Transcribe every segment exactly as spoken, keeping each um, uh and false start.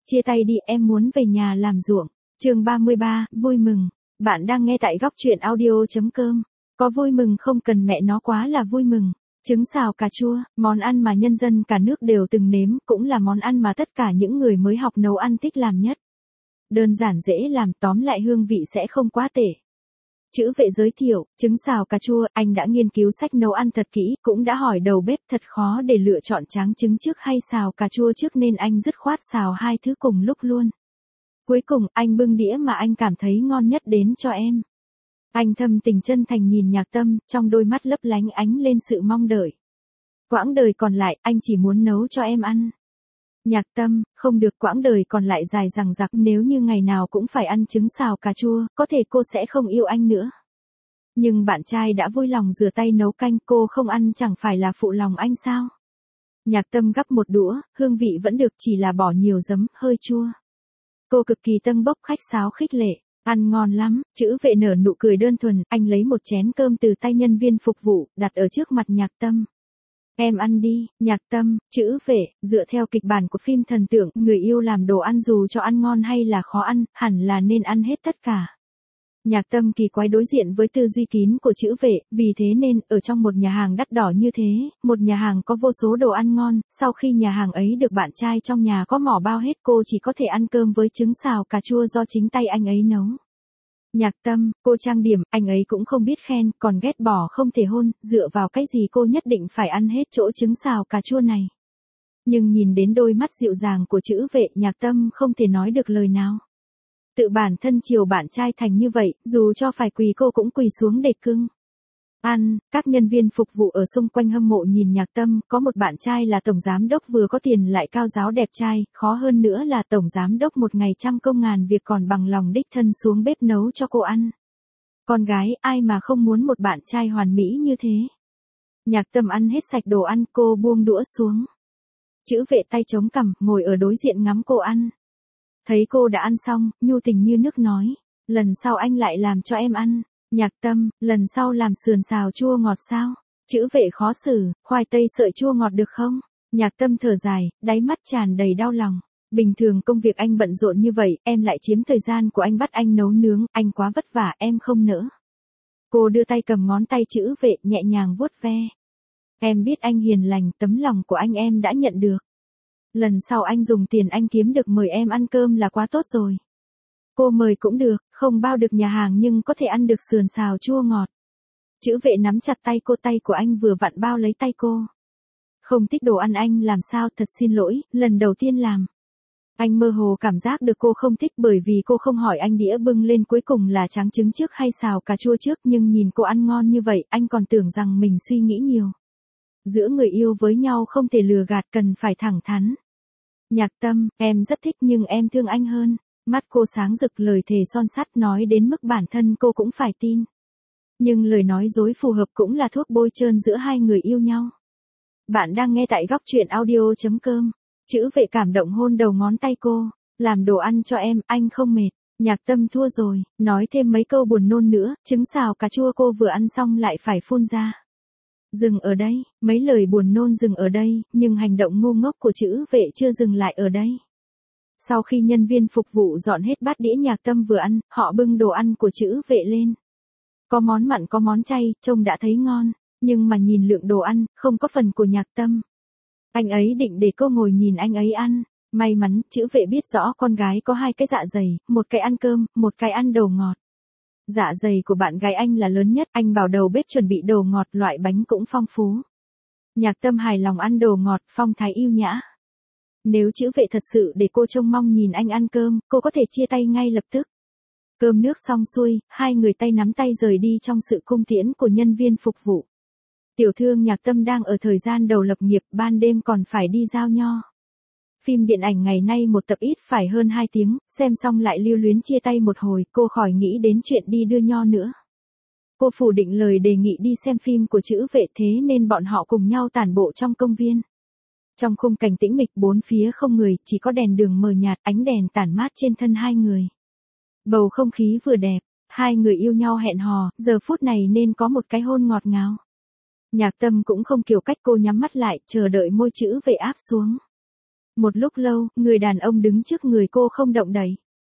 chia tay đi, em muốn về nhà làm ruộng. Chương ba mươi ba, vui mừng. Bạn đang nghe tại góc truyện audio chấm com. Có vui mừng không cần mẹ nó quá là vui mừng. Trứng xào cà chua, món ăn mà nhân dân cả nước đều từng nếm, cũng là món ăn mà tất cả những người mới học nấu ăn thích làm nhất. Đơn giản dễ làm, tóm lại hương vị sẽ không quá tệ. Chữ Vệ giới thiệu, trứng xào cà chua, anh đã nghiên cứu sách nấu ăn thật kỹ, cũng đã hỏi đầu bếp thật khó để lựa chọn tráng trứng trước hay xào cà chua trước nên anh dứt khoát xào hai thứ cùng lúc luôn. Cuối cùng, anh bưng đĩa mà anh cảm thấy ngon nhất đến cho em. Anh thâm tình chân thành nhìn Nhạc Tâm, trong đôi mắt lấp lánh ánh lên sự mong đợi. Quãng đời còn lại, anh chỉ muốn nấu cho em ăn. Nhạc Tâm, không được, quãng đời còn lại dài dằng dặc, nếu như ngày nào cũng phải ăn trứng xào cà chua, có thể cô sẽ không yêu anh nữa. Nhưng bạn trai đã vui lòng rửa tay nấu canh, cô không ăn chẳng phải là phụ lòng anh sao? Nhạc Tâm gắp một đũa, hương vị vẫn được, chỉ là bỏ nhiều giấm, hơi chua. Cô cực kỳ tâng bốc khách sáo khích lệ, ăn ngon lắm. Chữ Vệ nở nụ cười đơn thuần, anh lấy một chén cơm từ tay nhân viên phục vụ, đặt ở trước mặt Nhạc Tâm. Em ăn đi. Nhạc Tâm, Chữ Vệ, dựa theo kịch bản của phim thần tượng, người yêu làm đồ ăn dù cho ăn ngon hay là khó ăn, hẳn là nên ăn hết tất cả. Nhạc Tâm kỳ quái đối diện với tư duy kín của Chữ Vệ, vì thế nên, ở trong một nhà hàng đắt đỏ như thế, một nhà hàng có vô số đồ ăn ngon, sau khi nhà hàng ấy được bạn trai trong nhà có mỏ bao hết, cô chỉ có thể ăn cơm với trứng xào cà chua do chính tay anh ấy nấu. Nhạc Tâm, cô trang điểm, anh ấy cũng không biết khen, còn ghét bỏ không thể hôn, dựa vào cái gì cô nhất định phải ăn hết chỗ trứng xào cà chua này. Nhưng nhìn đến đôi mắt dịu dàng của Chữ Vệ, Nhạc Tâm không thể nói được lời nào. Tự bản thân chiều bạn trai thành như vậy, dù cho phải quỳ cô cũng quỳ xuống để cưng. Ăn, các nhân viên phục vụ ở xung quanh hâm mộ nhìn Nhạc Tâm, có một bạn trai là tổng giám đốc vừa có tiền lại cao ráo đẹp trai, khó hơn nữa là tổng giám đốc một ngày trăm công ngàn việc còn bằng lòng đích thân xuống bếp nấu cho cô ăn. Con gái, ai mà không muốn một bạn trai hoàn mỹ như thế. Nhạc Tâm ăn hết sạch đồ ăn, cô buông đũa xuống. Chữ Vệ tay chống cằm, ngồi ở đối diện ngắm cô ăn. Thấy cô đã ăn xong, nhu tình như nước nói, lần sau anh lại làm cho em ăn. Nhạc Tâm, lần sau làm sườn xào chua ngọt sao? Chữ Vệ khó xử, khoai tây sợi chua ngọt được không? Nhạc Tâm thở dài, đáy mắt tràn đầy đau lòng. Bình thường công việc anh bận rộn như vậy, em lại chiếm thời gian của anh bắt anh nấu nướng, anh quá vất vả, em không nỡ. Cô đưa tay cầm ngón tay Chữ Vệ, nhẹ nhàng vuốt ve. Em biết anh hiền lành, tấm lòng của anh em đã nhận được. Lần sau anh dùng tiền anh kiếm được mời em ăn cơm là quá tốt rồi. Cô mời cũng được, không bao được nhà hàng nhưng có thể ăn được sườn xào chua ngọt. Chữ Vệ nắm chặt tay cô, tay của anh vừa vặn bao lấy tay cô. Không thích đồ ăn anh làm sao, thật xin lỗi, lần đầu tiên làm. Anh mơ hồ cảm giác được cô không thích bởi vì cô không hỏi anh đĩa bưng lên cuối cùng là tráng trứng trước hay xào cà chua trước, nhưng nhìn cô ăn ngon như vậy, anh còn tưởng rằng mình suy nghĩ nhiều. Giữa người yêu với nhau không thể lừa gạt, cần phải thẳng thắn. Nhạc Tâm, em rất thích nhưng em thương anh hơn. Mắt cô sáng rực, lời thề son sắt nói đến mức bản thân cô cũng phải tin. Nhưng lời nói dối phù hợp cũng là thuốc bôi trơn giữa hai người yêu nhau. Bạn đang nghe tại góc truyện audio chấm com. Chữ Vệ cảm động hôn đầu ngón tay cô. Làm đồ ăn cho em, anh không mệt. Nhạc Tâm thua rồi, nói thêm mấy câu buồn nôn nữa, trứng xào cà chua cô vừa ăn xong lại phải phun ra. Dừng ở đây, mấy lời buồn nôn dừng ở đây, nhưng hành động ngu ngốc của Chữ Vệ chưa dừng lại ở đây. Sau khi nhân viên phục vụ dọn hết bát đĩa Nhạc Tâm vừa ăn, họ bưng đồ ăn của Chữ Vệ lên. Có món mặn có món chay, trông đã thấy ngon, nhưng mà nhìn lượng đồ ăn, không có phần của Nhạc Tâm. Anh ấy định để cô ngồi nhìn anh ấy ăn. May mắn, Chữ Vệ biết rõ con gái có hai cái dạ dày, một cái ăn cơm, một cái ăn đồ ngọt. Dạ dày của bạn gái anh là lớn nhất, anh bảo đầu bếp chuẩn bị đồ ngọt, loại bánh cũng phong phú. Nhạc Tâm hài lòng ăn đồ ngọt, phong thái yêu nhã. Nếu Chữ Vệ thật sự để cô trông mong nhìn anh ăn cơm, cô có thể chia tay ngay lập tức. Cơm nước xong xuôi, hai người tay nắm tay rời đi trong sự cung tiễn của nhân viên phục vụ. Tiểu thương Nhạc Tâm đang ở thời gian đầu lập nghiệp, ban đêm còn phải đi giao nho. Phim điện ảnh ngày nay một tập ít phải hơn hai tiếng, xem xong lại lưu luyến chia tay một hồi, cô khỏi nghĩ đến chuyện đi đưa nho nữa. Cô phủ định lời đề nghị đi xem phim của Chữ Vệ, thế nên bọn họ cùng nhau tản bộ trong công viên. Trong khung cảnh tĩnh mịch, bốn phía không người, chỉ có đèn đường mờ nhạt, ánh đèn tản mát trên thân hai người. Bầu không khí vừa đẹp, hai người yêu nhau hẹn hò, giờ phút này nên có một cái hôn ngọt ngào. Nhạc Tâm cũng không kiểu cách, cô nhắm mắt lại, chờ đợi môi Chữ Vệ áp xuống. Một lúc lâu, người đàn ông đứng trước người cô không động đậy.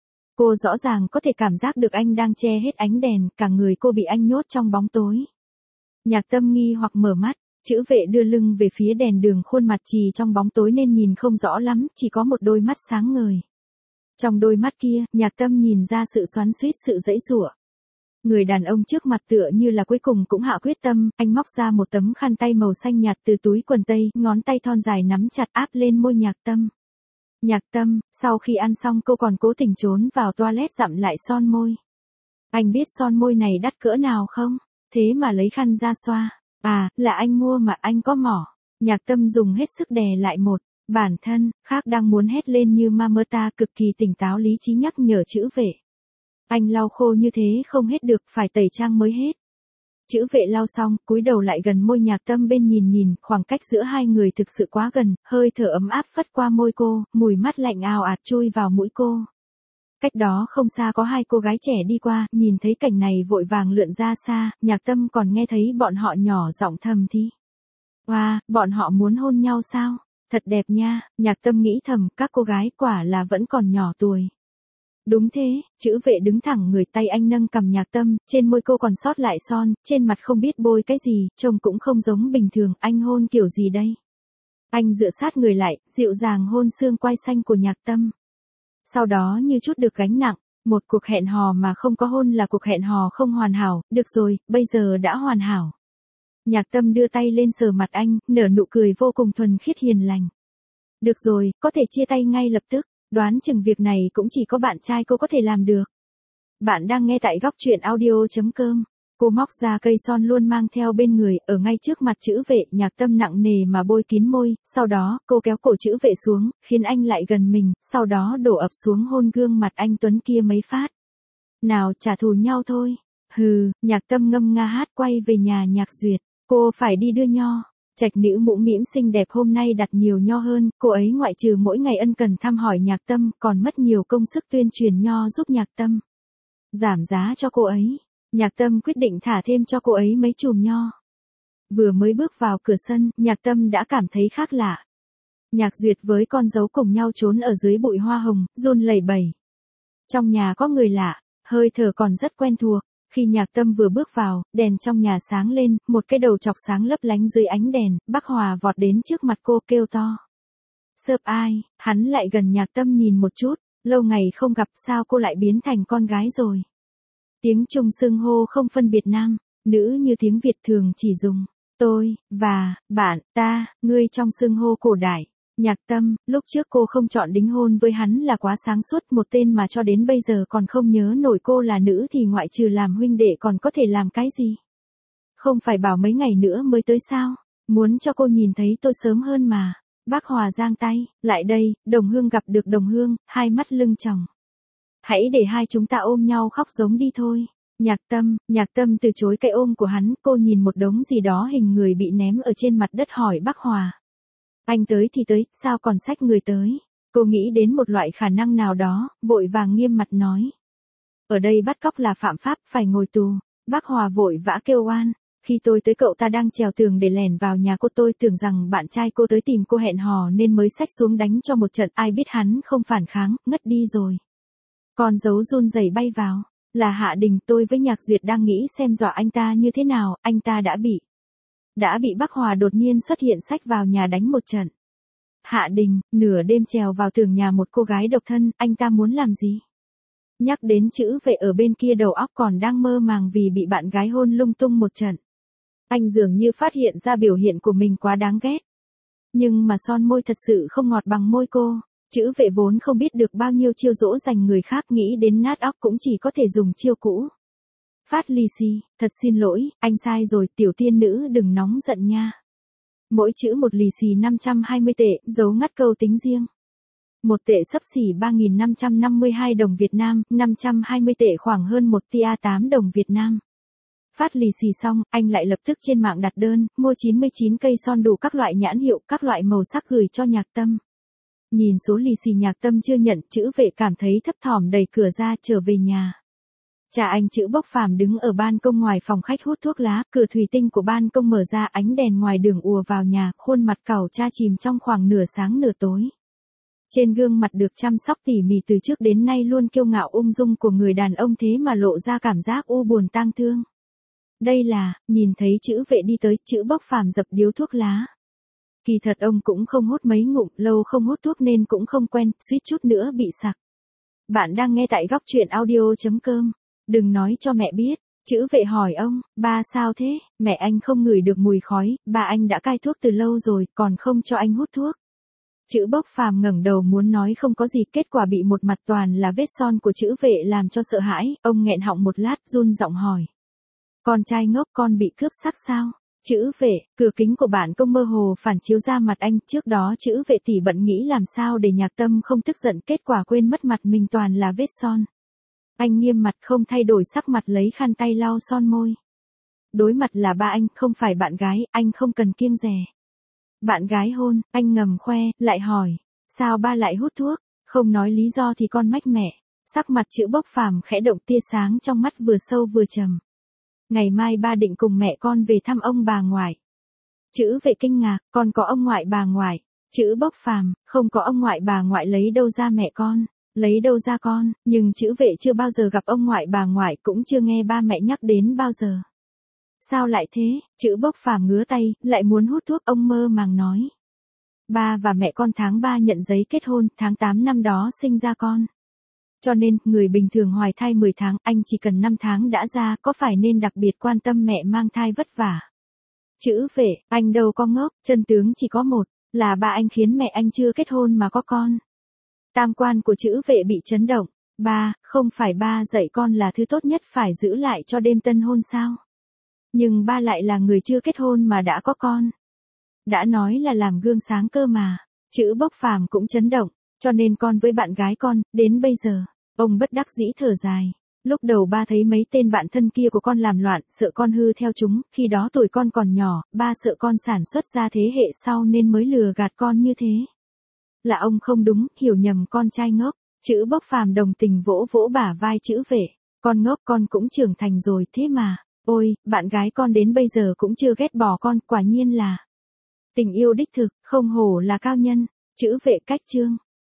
Cô rõ ràng có thể cảm giác được anh đang che hết ánh đèn, cả người cô bị anh nhốt trong bóng tối. Nhạc Tâm nghi hoặc mở mắt, chữ vệ đưa lưng về phía đèn đường, khuôn mặt trì trong bóng tối nên nhìn không rõ lắm, chỉ có một đôi mắt sáng ngời. Trong đôi mắt kia, Nhạc Tâm nhìn ra sự xoắn xuýt, sự giãy giụa. Người đàn ông trước mặt tựa như là cuối cùng cũng hạ quyết tâm, anh móc ra một tấm khăn tay màu xanh nhạt từ túi quần tây, ngón tay thon dài nắm chặt áp lên môi Nhạc Tâm. Nhạc Tâm, sau khi ăn xong cô còn cố tình trốn vào toilet dặm lại son môi. Anh biết son môi này đắt cỡ nào không? Thế mà lấy khăn ra xoa. À, là anh mua mà anh có mỏ. Nhạc Tâm dùng hết sức đè lại một bản thân, khác đang muốn hét lên như ma mơ ta, cực kỳ tỉnh táo lý trí nhắc nhở chữ vệ. Anh lau khô như thế không hết được, phải tẩy trang mới hết. Chữ vệ lau xong, cúi đầu lại gần môi Nhạc Tâm bên nhìn nhìn, khoảng cách giữa hai người thực sự quá gần, hơi thở ấm áp phất qua môi cô, mùi mát lạnh ào ạt chui vào mũi cô. Cách đó không xa có hai cô gái trẻ đi qua, nhìn thấy cảnh này vội vàng lượn ra xa, Nhạc Tâm còn nghe thấy bọn họ nhỏ giọng thầm thì. Wow, bọn họ muốn hôn nhau sao? Thật đẹp nha, Nhạc Tâm nghĩ thầm, các cô gái quả là vẫn còn nhỏ tuổi. Đúng thế, chữ vệ đứng thẳng người, tay anh nâng cằm Nhạc Tâm, trên môi cô còn sót lại son, trên mặt không biết bôi cái gì, trông cũng không giống bình thường, anh hôn kiểu gì đây? Anh dựa sát người lại, dịu dàng hôn xương quai xanh của Nhạc Tâm. Sau đó như chút được gánh nặng, một cuộc hẹn hò mà không có hôn là cuộc hẹn hò không hoàn hảo, được rồi, bây giờ đã hoàn hảo. Nhạc Tâm đưa tay lên sờ mặt anh, nở nụ cười vô cùng thuần khiết hiền lành. Được rồi, có thể chia tay ngay lập tức, đoán chừng việc này cũng chỉ có bạn trai cô có thể làm được. Bạn đang nghe tại góc truyện audio chấm com. Cô móc ra cây son luôn mang theo bên người, ở ngay trước mặt chữ vệ, Nhạc Tâm nặng nề mà bôi kín môi, sau đó, cô kéo cổ chữ vệ xuống, khiến anh lại gần mình, sau đó đổ ập xuống hôn gương mặt anh tuấn kia mấy phát. Nào, trả thù nhau thôi. Hừ, Nhạc Tâm ngâm nga hát quay về nhà Nhạc Duyệt, cô phải đi đưa nho. Trạch nữ mũm mĩm xinh đẹp hôm nay đặt nhiều nho hơn, cô ấy ngoại trừ mỗi ngày ân cần thăm hỏi Nhạc Tâm, còn mất nhiều công sức tuyên truyền nho giúp Nhạc Tâm. Giảm giá cho cô ấy. Nhạc Tâm quyết định thả thêm cho cô ấy mấy chùm nho. Vừa mới bước vào cửa sân, Nhạc Tâm đã cảm thấy khác lạ. Nhạc Duyệt với con dấu cùng nhau trốn ở dưới bụi hoa hồng, run lẩy bẩy. Trong nhà có người lạ, hơi thở còn rất quen thuộc. Khi Nhạc Tâm vừa bước vào, đèn trong nhà sáng lên, một cái đầu chọc sáng lấp lánh dưới ánh đèn, Bác Hòa vọt đến trước mặt cô kêu to. Sợp ai, hắn lại gần Nhạc Tâm nhìn một chút, lâu ngày không gặp sao cô lại biến thành con gái rồi. Tiếng Trung xưng hô không phân biệt nam, nữ như tiếng Việt thường chỉ dùng tôi, và, bạn, ta, ngươi trong xưng hô cổ đại. Nhạc Tâm, lúc trước cô không chọn đính hôn với hắn là quá sáng suốt, một tên mà cho đến bây giờ còn không nhớ nổi cô là nữ thì ngoại trừ làm huynh đệ còn có thể làm cái gì. Không phải bảo mấy ngày nữa mới tới sao, muốn cho cô nhìn thấy tôi sớm hơn mà. Bác Hòa giang tay, lại đây, đồng hương gặp được đồng hương, hai mắt lưng chồng. Hãy để hai chúng ta ôm nhau khóc giống đi thôi. Nhạc Tâm, Nhạc Tâm từ chối cái ôm của hắn, cô nhìn một đống gì đó hình người bị ném ở trên mặt đất hỏi Bác Hòa. Anh tới thì tới, sao còn xách người tới? Cô nghĩ đến một loại khả năng nào đó, vội vàng nghiêm mặt nói. Ở đây bắt cóc là phạm pháp, phải ngồi tù. Bác Hòa vội vã kêu oan. Khi tôi tới cậu ta đang trèo tường để lẻn vào nhà cô, tôi tưởng rằng bạn trai cô tới tìm cô hẹn hò nên mới xách xuống đánh cho một trận, ai biết hắn không phản kháng, ngất đi rồi. Con dấu run rẩy bay vào. Là Hạ Đình, tôi với Nhạc Duyệt đang nghĩ xem dọa anh ta như thế nào, anh ta đã bị. Đã bị Bác Hòa đột nhiên xuất hiện xách vào nhà đánh một trận. Hạ Đình, nửa đêm trèo vào tường nhà một cô gái độc thân, anh ta muốn làm gì? Nhắc đến chữ vệ ở bên kia đầu óc còn đang mơ màng vì bị bạn gái hôn lung tung một trận. Anh dường như phát hiện ra biểu hiện của mình quá đáng ghét. Nhưng mà son môi thật sự không ngọt bằng môi cô. Chữ vệ vốn không biết được bao nhiêu chiêu dỗ dành người khác, nghĩ đến nát óc cũng chỉ có thể dùng chiêu cũ. Phát lì xì, thật xin lỗi, anh sai rồi, tiểu tiên nữ đừng nóng giận nha. Mỗi chữ một lì xì năm trăm hai mươi tệ, dấu ngắt câu tính riêng. Một tệ xấp xỉ ba nghìn năm trăm năm mươi hai đồng Việt Nam, năm trăm hai mươi tệ khoảng hơn một tia tám đồng Việt Nam. Phát lì xì xong, anh lại lập tức trên mạng đặt đơn, mua chín mươi chín cây son đủ các loại nhãn hiệu, các loại màu sắc gửi cho Nhạc Tâm. Nhìn số lì xì Nhạc Tâm chưa nhận, chữ vệ cảm thấy thấp thỏm đẩy cửa ra trở về nhà. Cha anh chữ Bốc Phàm đứng ở ban công ngoài phòng khách hút thuốc lá, cửa thủy tinh của ban công mở ra, ánh đèn ngoài đường ùa vào nhà, khuôn mặt cẩu cha chìm trong khoảng nửa sáng nửa tối. Trên gương mặt được chăm sóc tỉ mỉ từ trước đến nay luôn kiêu ngạo ung dung của người đàn ông thế mà lộ ra cảm giác u buồn tang thương. Đây là, nhìn thấy chữ vệ đi tới, chữ Bốc Phàm dập điếu thuốc lá. Kỳ thật ông cũng không hút mấy ngụm, lâu không hút thuốc nên cũng không quen, suýt chút nữa bị sặc. Bạn đang nghe tại góc truyện audio.com. Đừng nói cho mẹ biết. Chữ vệ hỏi ông, ba sao thế, mẹ anh không ngửi được mùi khói, ba anh đã cai thuốc từ lâu rồi, còn không cho anh hút thuốc. Chữ Bốc Phàm ngẩng đầu muốn nói không có gì, kết quả bị một mặt toàn là vết son của chữ vệ làm cho sợ hãi, ông nghẹn họng một lát run giọng hỏi. Con trai ngốc, con bị cướp sắc sao? Chữ vệ, cửa kính của bạn công mơ hồ phản chiếu ra mặt anh, trước đó chữ vệ tỷ bận nghĩ làm sao để Nhạc Tâm không tức giận, kết quả quên mất mặt mình toàn là vết son. Anh nghiêm mặt không thay đổi sắc mặt lấy khăn tay lau son môi. Đối mặt là ba anh, không phải bạn gái, anh không cần kiêng dè. Bạn gái hôn, anh ngầm khoe, lại hỏi, sao ba lại hút thuốc, không nói lý do thì con mách mẹ. Sắc mặt chữ Bốc Phàm khẽ động, tia sáng trong mắt vừa sâu vừa trầm. Ngày mai ba định cùng mẹ con về thăm ông bà ngoại. Chữ vệ kinh ngạc, con có ông ngoại bà ngoại. Chữ Bốc Phàm, không có ông ngoại bà ngoại lấy đâu ra mẹ con, lấy đâu ra con, nhưng chữ vệ chưa bao giờ gặp ông ngoại bà ngoại, cũng chưa nghe ba mẹ nhắc đến bao giờ. Sao lại thế? Chữ Bốc Phàm ngứa tay, lại muốn hút thuốc, ông mơ màng nói. Ba và mẹ con tháng ba nhận giấy kết hôn, tháng tám năm đó sinh ra con. Cho nên, người bình thường hoài thai mười tháng, anh chỉ cần năm tháng đã ra, có phải nên đặc biệt quan tâm mẹ mang thai vất vả? Chữ vệ, anh đâu có ngốc, chân tướng chỉ có một, là ba anh khiến mẹ anh chưa kết hôn mà có con. Tam quan của chữ vệ bị chấn động. Ba, không phải ba dạy con là thứ tốt nhất phải giữ lại cho đêm tân hôn sao? Nhưng ba lại là người chưa kết hôn mà đã có con. Đã nói là làm gương sáng cơ mà. Chữ Bốc Phàm cũng chấn động, cho nên con với bạn gái con, đến bây giờ, ông bất đắc dĩ thở dài. Lúc đầu ba thấy mấy tên bạn thân kia của con làm loạn, sợ con hư theo chúng, khi đó tuổi con còn nhỏ, ba sợ con sản xuất ra thế hệ sau nên mới lừa gạt con như thế. Là ông không đúng, hiểu nhầm con trai ngốc. Chữ Bốc Phàm đồng tình vỗ vỗ bả vai chữ vệ. Con ngốc, con cũng trưởng thành rồi thế mà. Ôi, bạn gái con đến bây giờ cũng chưa ghét bỏ con, quả nhiên là tình yêu đích thực, không hổ là cao nhân. Chữ vệ cách chương.